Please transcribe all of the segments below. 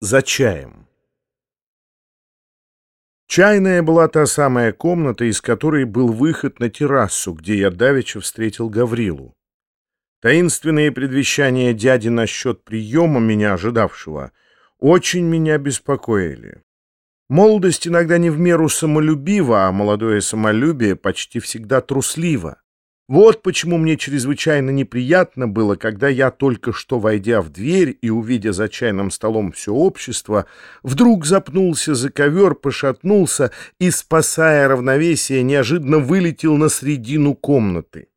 за чаем. Чайная была та самая комната, из которой был выход на террасу, где я давеча встретил Гаврилу. Таинственные предвещания дяди насчет приема меня ожидавшего очень меня беспокоили. Молодость иногда не в меру самолюбива, а молодое самолюбие почти всегда трусливо. Вот почему мне чрезвычайно неприятно было, когда я, только что войдя в дверь и увидя за чайным столом все общество, вдруг запнулся за ковер, пошатнулся и, спасая равновесие, неожиданно вылетел на середину комнаты.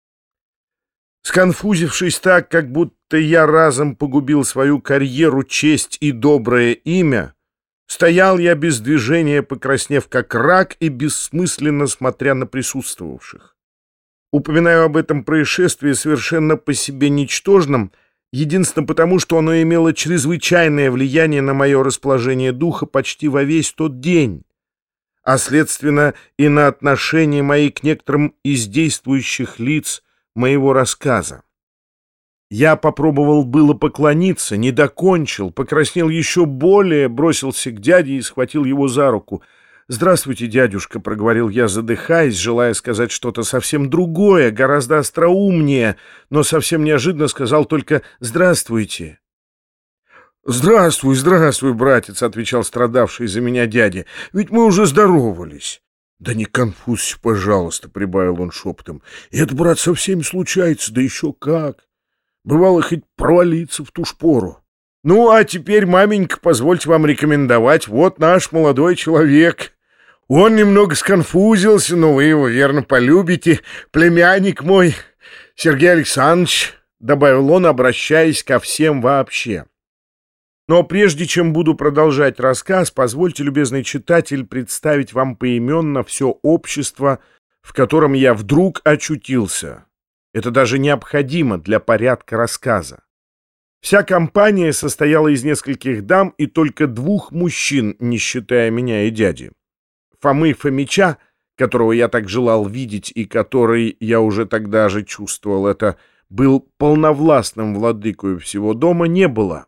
Сконфузившись так, как будто я разом погубил свою карьеру, честь и доброе имя, стоял я без движения, покраснев как рак и бессмысленно смотря на присутствовавших. Упоминаю об этом происшествии совершенно по себе ничтожном, единственно потому, что оно имело чрезвычайное влияние на мое расположение духа почти во весь тот день, а, следственно, и на отношение мои к некоторым из действующих лиц моего рассказа. Я попробовал было поклониться, не докончил, покраснел еще более, бросился к дяде и схватил его за руку. «Здравствуйте, дядюшка», — проговорил я, задыхаясь, желая сказать что-то совсем другое, гораздо остроумнее, но совсем неожиданно сказал только «здравствуйте». «Здравствуй, братец», — отвечал страдавший за меня дядя, — «ведь мы уже здоровались». «Да не конфузься, пожалуйста», — прибавил он шепотом, — «это, брат, со всеми случается, да еще как. Бывало хоть провалиться в ту ж пору. Ну, а теперь, маменька, позвольте вам рекомендовать, вот наш молодой человек. Он немного сконфузился, но вы его верно полюбите. Племянник мой, Сергей Александрович», — добавил он, обращаясь ко всем вообще. Но прежде чем буду продолжать рассказ, позвольте, любезный читатель, представить вам поименно все общество, в котором я вдруг очутился. Это даже необходимо для порядка рассказа. Вся компания состояла из нескольких дам и только двух мужчин, не считая меня и дяди. Фомы Фомича, которого я так желал видеть и который, я уже тогда же чувствовал это, был полновластным владыкою всего дома, не было.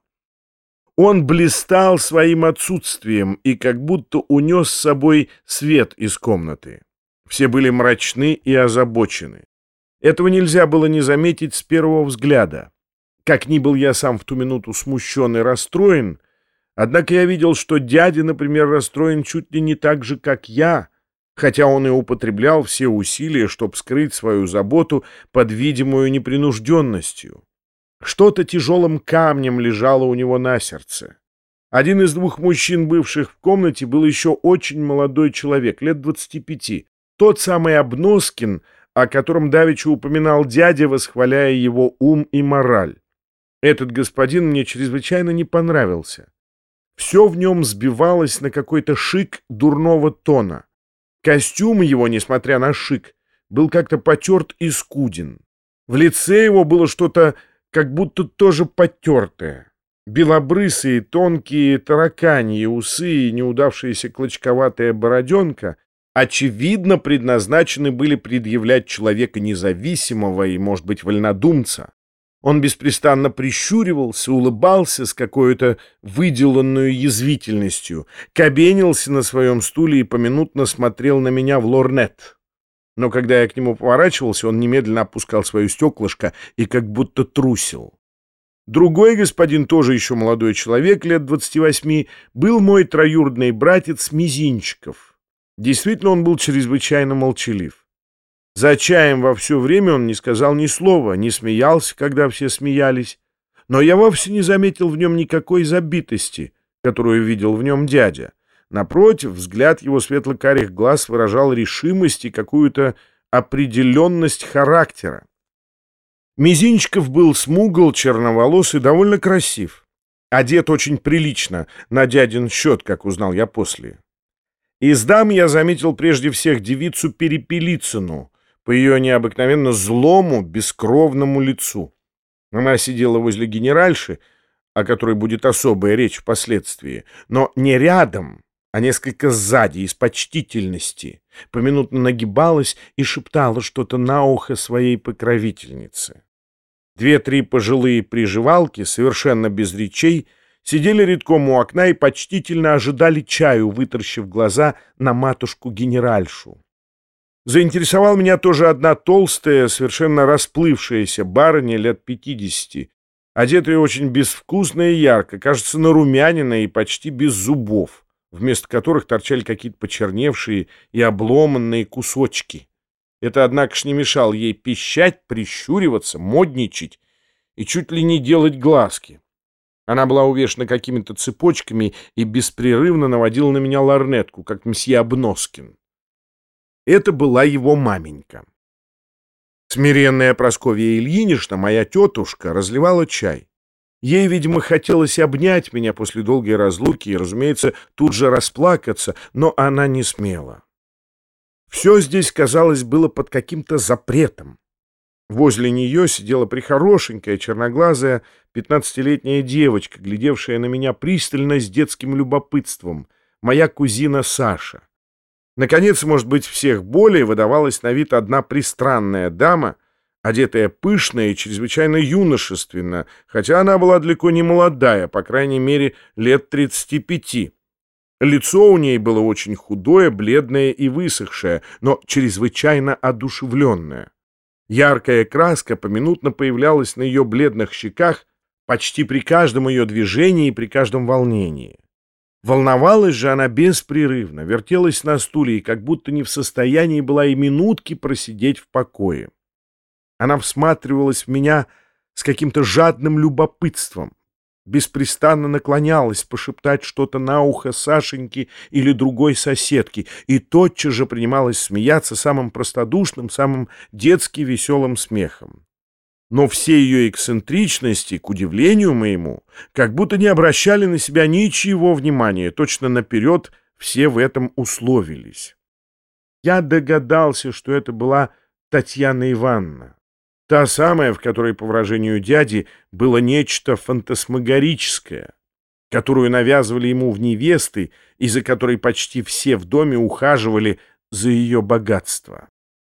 Он блистал своим отсутствием и как будто унес с собой свет из комнаты. Все были мрачны и озабочены. Этого нельзя было не заметить с первого взгляда. Как ни был я сам в ту минуту смущен и расстроен, однако я видел, что дядя, например, расстроен чуть ли не так же, как я, хотя он и употреблял все усилия, чтобы скрыть свою заботу под видимую непринужденностью. Что-то тяжелым камнем лежало у него на сердце. Один из двух мужчин, бывших в комнате, был еще очень молодой человек, лет 25, тот самый Обноскин, о котором давеча упоминал дядя, восхваляя его ум и мораль. Этот господин мне чрезвычайно не понравился. Все в нем сбивалось на какой-то шик дурного тона. Костюм его, несмотря на шик, был как-то потерт и скуден. В лице его было что-то как будто тоже потертое. Белобрысые, тонкие тараканьи усы и неудавшаяся клочковатая бороденка очевидно предназначены были предъявлять человека независимого и, может быть, вольнодумца. Он беспрестанно прищуривался, улыбался с какой-то выделанной язвительностью, кабенился на своем стуле и поминутно смотрел на меня в лорнет. Но когда я к нему поворачивался, он немедленно опускал свое стеклышко и как будто трусил. Другой господин, тоже еще молодой человек, лет 28, был мой троюродный братец Мизинчиков. Действительно, он был чрезвычайно молчалив. За чаем во все время он не сказал ни слова, не смеялся, когда все смеялись, но я вовсе не заметил в нем никакой забитости, которую видел в нем дядя. Напротив, взгляд его светло-карих глаз выражал решимость и какую-то определенность характера. Мизинчиков был смугл, черноволос и довольно красив. Одет очень прилично, на дядин счет, как узнал я после. Из дам я заметил прежде всех девицу Перепелицыну, по ее необыкновенно злому, бескровному лицу. Она сидела возле генеральши, о которой будет особая речь впоследствии, но не рядом, а несколько сзади, из почтительности, поминутно нагибалась и шептала что-то на ухо своей покровительнице. Две-три пожилые приживалки, совершенно без речей, сидели редком у окна и почтительно ожидали чаю, вытаращив глаза на матушку-генеральшу. Заинтересовала меня тоже одна толстая, совершенно расплывшаяся барыня лет 50, одетая очень безвкусно и ярко, кажется, нарумяненная и почти без зубов, вместо которых торчали какие-то почерневшие и обломанные кусочки. Это, однако ж, не мешало ей пищать, прищуриваться, модничать и чуть ли не делать глазки. Она была увешана какими-то цепочками и беспрерывно наводила на меня лорнетку, как мсье Обноскин. Это была его маменька. Смиренная Прасковья Ильинична, моя тетушка, разливала чай. Ей, видимо, хотелось обнять меня после долгой разлуки и, разумеется, тут же расплакаться, но она не смела. Все здесь, казалось, было под каким-то запретом. Возле нее сидела прехорошенькая, черноглазая, 15-летняя девочка, глядевшая на меня пристально с детским любопытством, моя кузина Саша. Наконец, может быть, всех более выдавалась на вид одна пристранная дама, одетая пышно и чрезвычайно юношественно, хотя она была далеко не молодая, по крайней мере, лет 35. Лицо у ней было очень худое, бледное и высохшее, но чрезвычайно одушевленное. Яркая краска поминутно появлялась на ее бледных щеках почти при каждом ее движении и при каждом волнении. Волновалась же она беспрерывно, вертелась на стуле и как будто не в состоянии была и минутки просидеть в покое. Она всматривалась в меня с каким-то жадным любопытством, беспрестанно наклонялась пошептать что-то на ухо Сашеньки или другой соседки и тотчас же принималась смеяться самым простодушным, самым детски веселым смехом. Но все ее эксцентричности, к удивлению моему, как будто не обращали на себя ничего внимания, точно наперед все в этом условились. Я догадался, что это была Татьяна Ивановна, та самая, в которой, по выражению дяди, было нечто фантасмагорическое, которую навязывали ему в невесты и за которой почти все в доме ухаживали за ее богатство.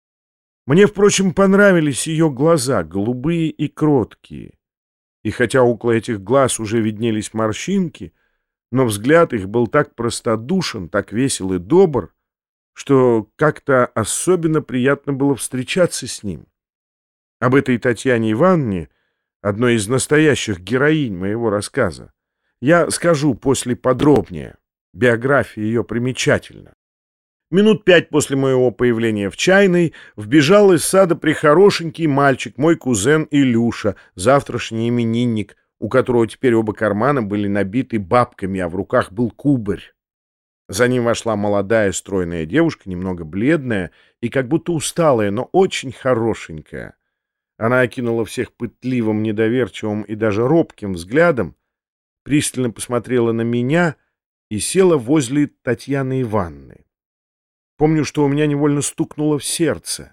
Мне, впрочем, понравились ее глаза, голубые и кроткие. И хотя около этих глаз уже виднелись морщинки, но взгляд их был так простодушен, так весел и добр, что как-то особенно приятно было встречаться с ним. Об этой Татьяне Ивановне, одной из настоящих героинь моего рассказа, я скажу после подробнее. Биография ее примечательна. Минут 5 после моего появления в чайной вбежал из сада прехорошенький мальчик, мой кузен Илюша, завтрашний именинник, у которого теперь оба кармана были набиты бабками, а в руках был кубарь. За ним вошла молодая стройная девушка, немного бледная и как будто усталая, но очень хорошенькая. Она окинула всех пытливым, недоверчивым и даже робким взглядом, пристально посмотрела на меня и села возле Татьяны Ивановны. Помню, что у меня невольно стукнуло в сердце.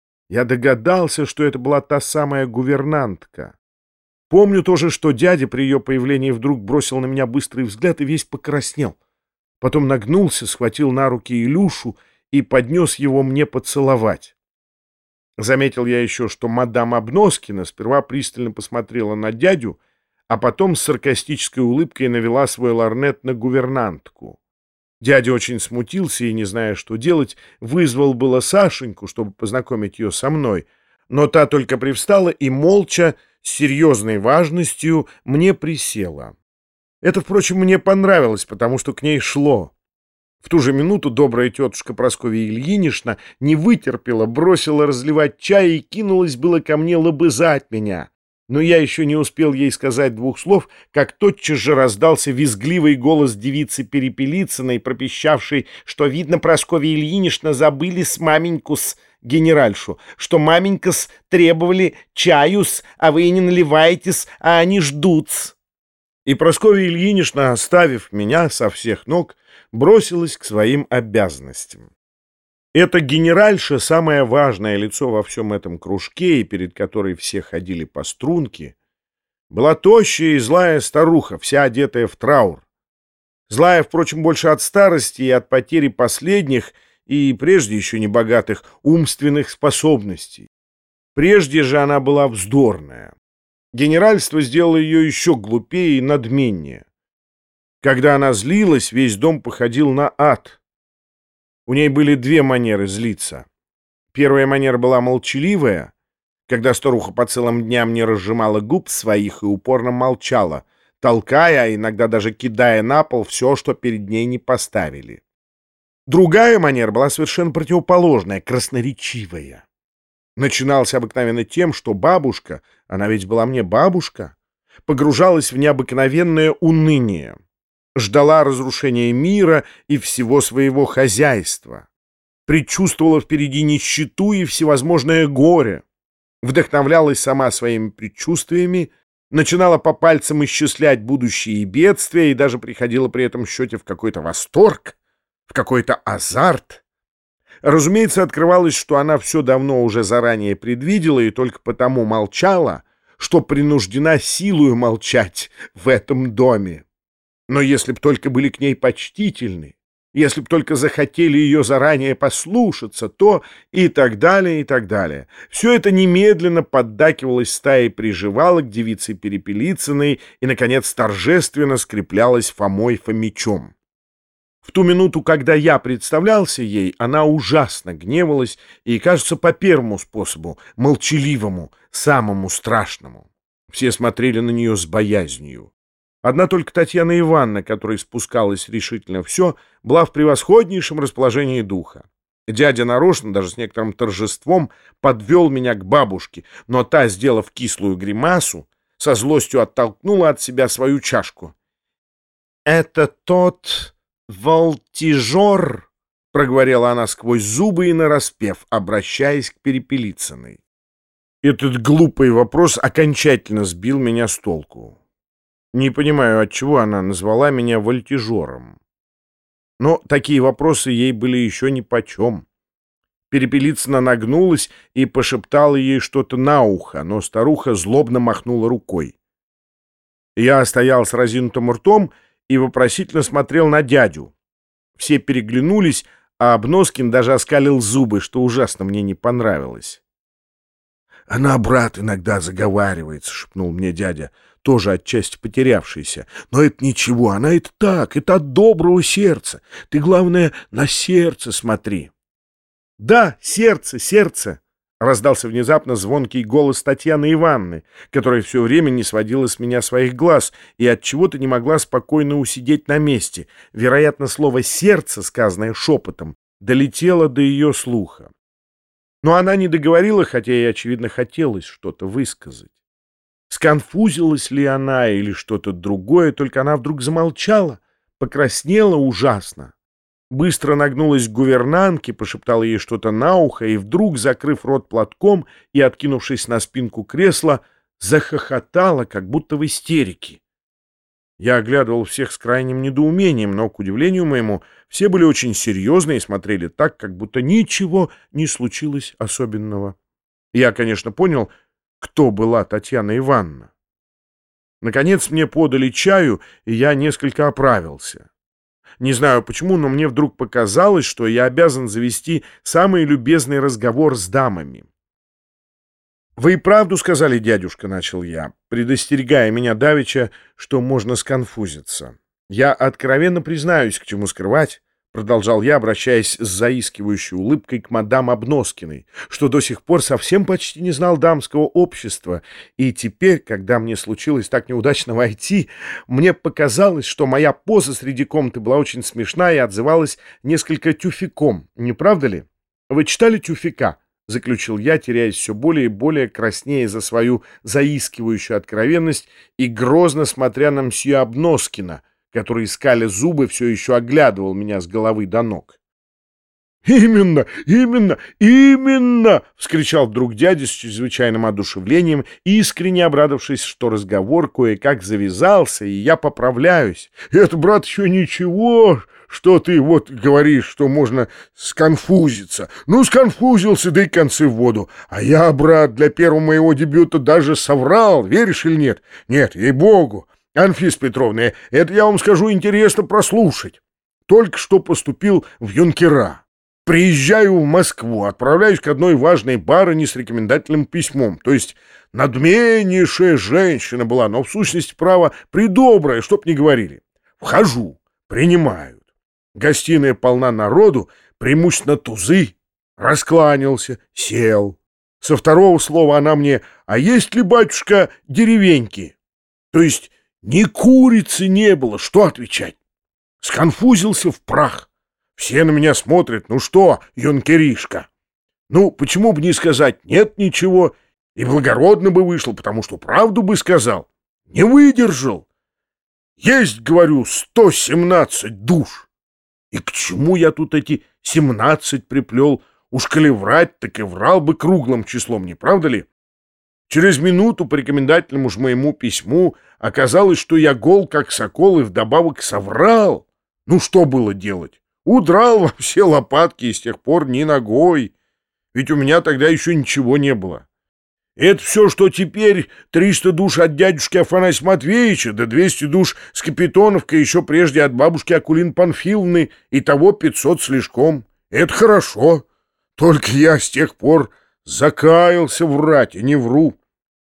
Я догадался, что это была та самая гувернантка. Помню тоже, что дядя при ее появлении вдруг бросил на меня быстрый взгляд и весь покраснел. Потом нагнулся, схватил на руки Илюшу и поднес его мне поцеловать. Заметил я еще, что мадам Обноскина сперва пристально посмотрела на дядю, а потом с саркастической улыбкой навела свой лорнет на гувернантку. Дядя очень смутился и, не зная, что делать, вызвал было Сашеньку, чтобы познакомить ее со мной, но та только привстала и молча, с серьезной важностью, мне присела. Это, впрочем, мне понравилось, потому что к ней шло. В ту же минуту добрая тетушка Прасковья Ильинична не вытерпела, бросила разливать чай и кинулась было ко мне лобызать меня. Но я еще не успел ей сказать двух слов, как тотчас же раздался визгливый голос девицы Перепелицыной, пропищавшей, что, видно, Прасковья Ильинична забыли с маменьку-с генеральшу, что маменька-с требовали чаю-с, а вы не наливаете-с, а они ждут-с. И Прасковья Ильинична, оставив меня со всех ног, бросилась к своим обязанностям. Эта генеральша, самое важное лицо во всем этом кружке, и перед которой все ходили по струнке, была тощая и злая старуха, вся одетая в траур. Злая, впрочем, больше от старости и от потери последних, и прежде еще не богатых, умственных способностей. Прежде же она была вздорная. Генеральство сделало ее еще глупее и надменнее. Когда она злилась, весь дом походил на ад. У ней были две манеры злиться. Первая манера была молчаливая, когда старуха по целым дням не разжимала губ своих и упорно молчала, толкая, а иногда даже кидая на пол все, что перед ней не поставили. Другая манера была совершенно противоположная, красноречивая. Начиналась обыкновенно тем, что бабушка, она ведь была мне бабушка, погружалась в необыкновенное уныние, ждала разрушения мира и всего своего хозяйства, предчувствовала впереди нищету и всевозможное горе, вдохновлялась сама своими предчувствиями, начинала по пальцам исчислять будущие бедствия и даже приходила при этом счете в какой-то восторг, в какой-то азарт. Разумеется, открывалось, что она все давно уже заранее предвидела и только потому молчала, что принуждена силою молчать в этом доме. Но если б только были к ней почтительны, если б только захотели ее заранее послушаться, то и так далее, и так далее. Все это немедленно поддакивалось стаей приживалок девицы Перепелицыной и, наконец, торжественно скреплялось Фомой Фомичом. В ту минуту, когда я представлялся ей, она ужасно гневалась и, кажется, по первому способу, молчаливому, самому страшному. Все смотрели на нее с боязнью. Одна только Татьяна Ивановна, которой спускалось решительно все, была в превосходнейшем расположении духа. Дядя нарочно, даже с некоторым торжеством, подвел меня к бабушке, но та, сделав кислую гримасу, со злостью оттолкнула от себя свою чашку. «Это тот волтижер», — проговорила она сквозь зубы и нараспев, обращаясь к Перепелицыной. Этот глупый вопрос окончательно сбил меня с толку. Не понимаю, отчего она назвала меня вольтижером. Но такие вопросы ей были еще нипочем. Перепелицына нагнулась и пошептала ей что-то на ухо, но старуха злобно махнула рукой. Я стоял с разинутым ртом и вопросительно смотрел на дядю. Все переглянулись, а Обноскин даже оскалил зубы, что ужасно мне не понравилось. «Она, брат, иногда заговаривается», — шепнул мне дядя, тоже отчасти потерявшийся. «Но это ничего, она это так, это от доброго сердца. Ты, главное, на сердце смотри». «Да, сердце, сердце!» — раздался внезапно звонкий голос Татьяны Ивановны, которая все время не сводила с меня своих глаз и отчего-то не могла спокойно усидеть на месте. Вероятно, слово «сердце», сказанное шепотом, долетело до ее слуха. Но она не договорила, хотя ей, очевидно, хотелось что-то высказать. Сконфузилась ли она или что-то другое, только она вдруг замолчала, покраснела ужасно. Быстро нагнулась к гувернантке, пошептала ей что-то на ухо и вдруг, закрыв рот платком и откинувшись на спинку кресла, захохотала, как будто в истерике. Я оглядывал всех с крайним недоумением, но, к удивлению моему, все были очень серьезны и смотрели так, как будто ничего не случилось особенного. Я, конечно, понял, кто была Татьяна Ивановна. Наконец мне подали чаю, и я несколько оправился. Не знаю почему, но мне вдруг показалось, что я обязан завести самый любезный разговор с дамами. «Вы и правду сказали, дядюшка», — начал я, предостерегая меня давеча, что можно сконфузиться. «Я откровенно признаюсь, к чему скрывать», — продолжал я, обращаясь с заискивающей улыбкой к мадам Обноскиной, что до сих пор совсем почти не знал дамского общества, и теперь, когда мне случилось так неудачно войти, мне показалось, что моя поза среди комнаты была очень смешна и отзывалась несколько тюфяком, не правда ли? Вы читали «Тюфяка»? — заключил я, теряясь все более и более, краснея за свою заискивающую откровенность и грозно смотря на мсье Обноскина, который, скаля зубы, все еще оглядывал меня с головы до ног. «Именно, именно, именно!» — вскричал вдруг дядя с чрезвычайным одушевлением, искренне обрадовавшись, что разговор кое-как завязался, и я поправляюсь. «Это, брат, еще ничего, что ты вот говоришь, что можно сконфузиться. Ну, сконфузился, да и концы в воду. А я, брат, для первого моего дебюта даже соврал, веришь или нет? Нет, ей-богу. Анфиса Петровна, это, я вам скажу, интересно прослушать. Только что поступил в юнкера. Приезжаю в Москву, отправляюсь к одной важной барыне с рекомендательным письмом. То есть надменнейшая женщина была, но в сущности, право, придобрая, чтоб не говорили. Вхожу, принимают. Гостиная полна народу, преимущественно тузы. Раскланялся, сел. Со второго слова она мне: «А есть ли, батюшка, деревеньки?» То есть ни курицы не было, что отвечать? Сконфузился в прах. Все на меня смотрят: «Ну что, юнкеришка?» Ну, почему бы не сказать «нет ничего», и благородно бы вышло, потому что правду бы сказал. Не выдержал. Есть, говорю, 117 душ. И к чему я тут эти 17 приплел? Уж коли врать, так и врал бы круглым числом, не правда ли? Через минуту по рекомендательному ж моему письму оказалось, что я гол, как сокол, и вдобавок соврал. Ну, что было делать? Удрал во все лопатки и с тех пор ни ногой. Ведь у меня тогда еще ничего не было. Это все, что теперь 300 душ от дядюшки Афанасия Матвеевича, да 200 душ с Капитоновкой, еще прежде от бабушки Акулины Панфиловны, и того 500 слишком. Это хорошо. Только я с тех пор закаялся врать, и не вру.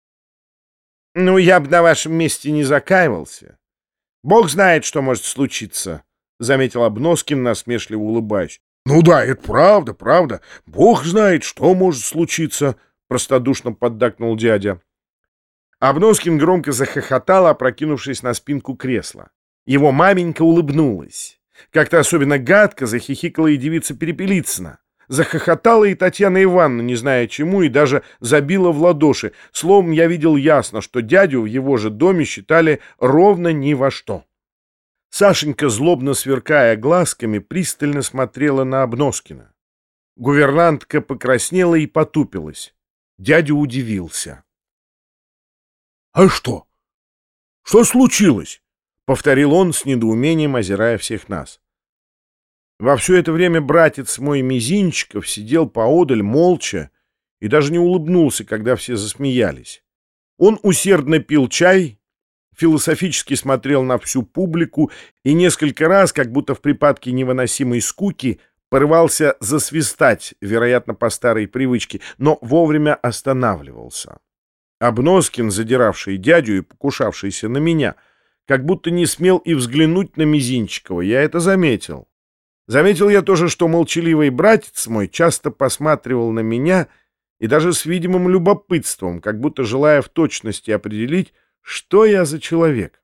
Ну, я бы на вашем месте не закаивался. Бог знает, что может случиться, — заметил Обноскин, насмешливо улыбаясь. Ну да, это правда, правда. Бог знает, что может случиться, — простодушно поддакнул дядя. Обноскин громко захохотал, опрокинувшись на спинку кресла. Его маменька улыбнулась. Как-то особенно гадко захихикала и девица Перепелицына. Захохотала и Татьяна Ивановна, не зная чему, и даже забила в ладоши. Словом, я видел ясно, что дядю в его же доме считали ровно ни во что. Сашенька, злобно сверкая глазками, пристально смотрела на Обноскина. Гувернантка покраснела и потупилась. Дядя удивился. — А что? Что случилось? — повторил он с недоумением, озирая всех нас. Во все это время братец мой Мизинчиков сидел поодаль молча и даже не улыбнулся, когда все засмеялись. Он усердно пил чай, философически смотрел на всю публику и несколько раз, как будто в припадке невыносимой скуки, порывался засвистать, вероятно, по старой привычке, но вовремя останавливался. Обноскин, задиравший дядю и покушавшийся на меня, как будто не смел и взглянуть на Мизинчикова, я это заметил. Заметил я тоже, что молчаливый братец мой часто посматривал на меня и даже с видимым любопытством, как будто желая в точности определить, что я за человек.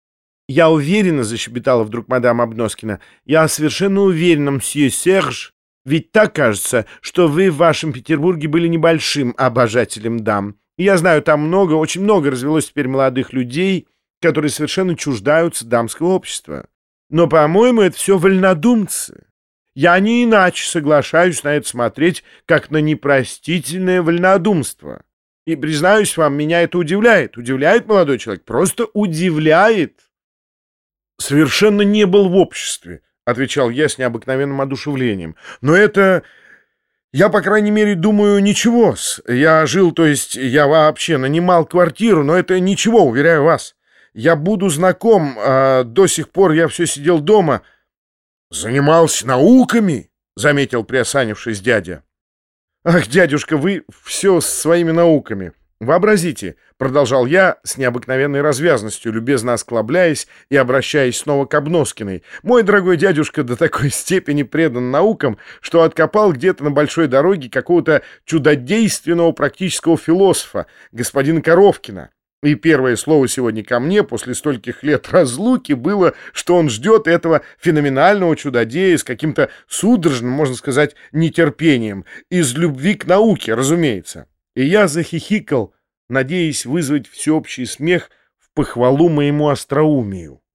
«Я уверена, — защебетала вдруг мадам Обноскина, — я совершенно уверена, мсье Серж, ведь так кажется, что вы в вашем Петербурге были небольшим обожателем дам. И я знаю, там много, очень много развелось теперь молодых людей, которые совершенно чуждаются дамского общества. Но, по-моему, это все вольнодумцы. Я не иначе соглашаюсь на это смотреть, как на непростительное вольнодумство. И, признаюсь вам, меня это удивляет. Удивляет, молодой человек, просто удивляет». «Совершенно не был в обществе», — отвечал я с необыкновенным одушевлением. «Но это... Я, по крайней мере, думаю, ничего-с. Я жил, то есть я вообще нанимал квартиру, но это ничего, уверяю вас. Я буду знаком, а до сих пор я все сидел дома». «Занимался науками?» — заметил, приосанившись дядя. «Ах, дядюшка, вы все с своими науками. Вообразите, — продолжал я с необыкновенной развязностью, любезно осклабляясь и обращаясь снова к Обноскиной, — мой дорогой дядюшка до такой степени предан наукам, что откопал где-то на большой дороге какого-то чудодейственного практического философа, господина Коровкина. И первое слово сегодня ко мне после стольких лет разлуки было, что он ждет этого феноменального чудодея с каким-то судорожным, можно сказать, нетерпением, из любви к науке, разумеется. И я захихикал, надеясь вызвать всеобщий смех в похвалу моему остроумию.